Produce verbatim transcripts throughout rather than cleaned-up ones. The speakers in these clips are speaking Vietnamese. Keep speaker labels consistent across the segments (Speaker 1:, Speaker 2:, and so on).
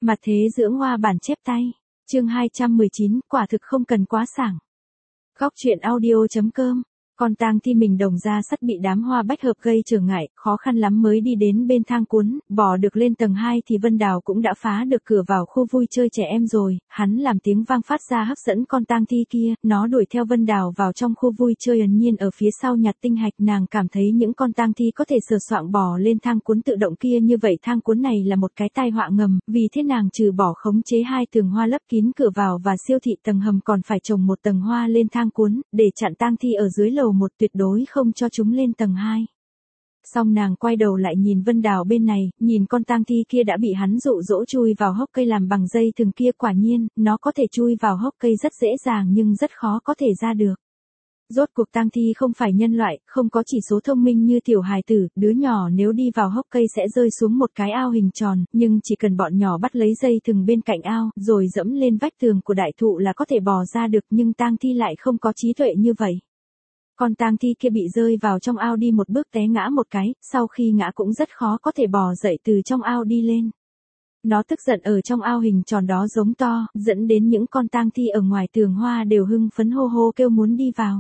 Speaker 1: Mặt thế dưỡng hoa bản chép tay. Chương hai trăm mười chín, quả thực không cần quá sảng. Góc truyện audio chấm com. Con tang thi mình đồng ra sắt bị đám hoa bách hợp gây trở ngại, khó khăn lắm mới đi đến bên thang cuốn, bò được lên tầng hai thì Vân Đào cũng đã phá được cửa vào khu vui chơi trẻ em rồi, hắn làm tiếng vang phát ra hấp dẫn con tang thi kia, nó đuổi theo Vân Đào vào trong khu vui chơi ẩn nhiên ở phía sau nhặt tinh hạch. Nàng cảm thấy những con tang thi có thể sờ soạng bò lên thang cuốn tự động kia như vậy thang cuốn này là một cái tai họa ngầm, vì thế nàng trừ bỏ khống chế hai tường hoa lấp kín cửa vào và siêu thị tầng hầm còn phải trồng một tầng hoa lên thang cuốn, để chặn tang thi ở dưới lầu một tuyệt đối không cho chúng lên tầng hai. Xong nàng quay đầu lại nhìn Vân Đào bên này, nhìn con tang thi kia đã bị hắn dụ dỗ chui vào hốc cây làm bằng dây thừng kia, quả nhiên, nó có thể chui vào hốc cây rất dễ dàng nhưng rất khó có thể ra được. Rốt cuộc tang thi không phải nhân loại, không có chỉ số thông minh như tiểu hài tử, đứa nhỏ nếu đi vào hốc cây sẽ rơi xuống một cái ao hình tròn, nhưng chỉ cần bọn nhỏ bắt lấy dây thừng bên cạnh ao, rồi dẫm lên vách tường của đại thụ là có thể bò ra được, nhưng tang thi lại không có trí tuệ như vậy. Con tang thi kia bị rơi vào trong ao đi một bước té ngã một cái, sau khi ngã cũng rất khó có thể bò dậy từ trong ao đi lên. Nó tức giận ở trong ao hình tròn đó giống to, dẫn đến những con tang thi ở ngoài tường hoa đều hưng phấn hô hô kêu muốn đi vào.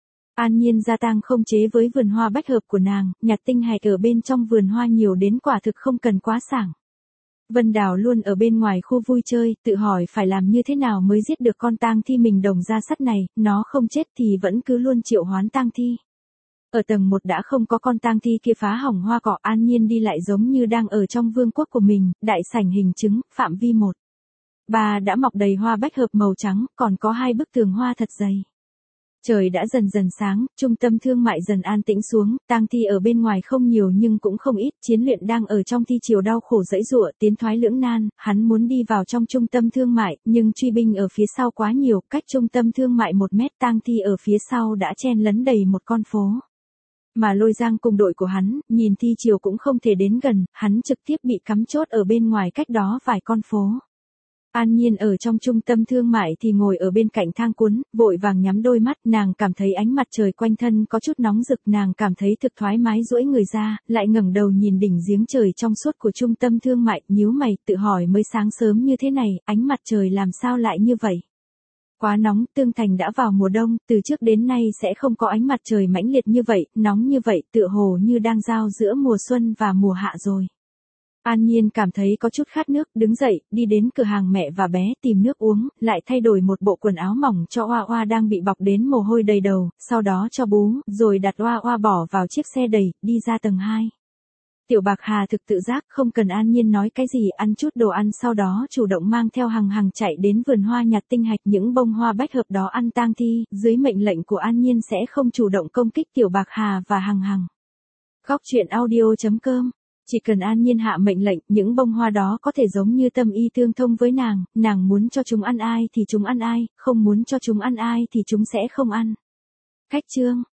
Speaker 1: An Nhiên gia tăng không chế với vườn hoa bách hợp của nàng, nhặt tinh hạch ở bên trong vườn hoa nhiều đến quả thực không cần quá sảng. Vân Đào luôn ở bên ngoài khu vui chơi, tự hỏi phải làm như thế nào mới giết được con tang thi mình đồng ra sắt này, nó không chết thì vẫn cứ luôn triệu hoán tang thi. Ở tầng một đã không có con tang thi kia phá hỏng hoa cỏ, An Nhiên đi lại giống như đang ở trong vương quốc của mình, đại sảnh hình trứng, phạm vi một. Ba đã mọc đầy hoa bách hợp màu trắng, còn có hai bức tường hoa thật dày. Trời đã dần dần sáng, trung tâm thương mại dần an tĩnh xuống, tang thi ở bên ngoài không nhiều nhưng cũng không ít, Chiến Luyện đang ở trong thi chiều đau khổ giãy giụa, tiến thoái lưỡng nan, hắn muốn đi vào trong trung tâm thương mại, nhưng truy binh ở phía sau quá nhiều, cách trung tâm thương mại một mét, tang thi ở phía sau đã chen lấn đầy một con phố. Mà Lôi Giang cùng đội của hắn, nhìn thi chiều cũng không thể đến gần, hắn trực tiếp bị cắm chốt ở bên ngoài cách đó vài con phố. An Nhiên ở trong trung tâm thương mại thì ngồi ở bên cạnh thang cuốn, vội vàng nhắm đôi mắt, nàng cảm thấy ánh mặt trời quanh thân có chút nóng rực, nàng cảm thấy thực thoải mái duỗi người ra, lại ngẩng đầu nhìn đỉnh giếng trời trong suốt của trung tâm thương mại, nhíu mày, tự hỏi mới sáng sớm như thế này, ánh mặt trời làm sao lại như vậy? Quá nóng, Tương Thành đã vào mùa đông, từ trước đến nay sẽ không có ánh mặt trời mãnh liệt như vậy, nóng như vậy, tựa hồ như đang giao giữa mùa xuân và mùa hạ rồi. An Nhiên cảm thấy có chút khát nước, đứng dậy, đi đến cửa hàng mẹ và bé tìm nước uống, lại thay đổi một bộ quần áo mỏng cho Oa Oa đang bị bọc đến mồ hôi đầy đầu, sau đó cho bú, rồi đặt Oa Oa bỏ vào chiếc xe đẩy, đi ra tầng hai. Tiểu Bạc Hà thực tự giác, không cần An Nhiên nói cái gì, ăn chút đồ ăn sau đó chủ động mang theo Hằng Hằng chạy đến vườn hoa nhặt tinh hạch, những bông hoa bách hợp đó ăn tang thi, dưới mệnh lệnh của An Nhiên sẽ không chủ động công kích Tiểu Bạc Hà và Hằng Hằng. Góc truyện audio chấm com. Chỉ cần An Nhiên hạ mệnh lệnh, những bông hoa đó có thể giống như tâm y tương thông với nàng, nàng muốn cho chúng ăn ai thì chúng ăn ai, không muốn cho chúng ăn ai thì chúng sẽ không ăn. Khách chương.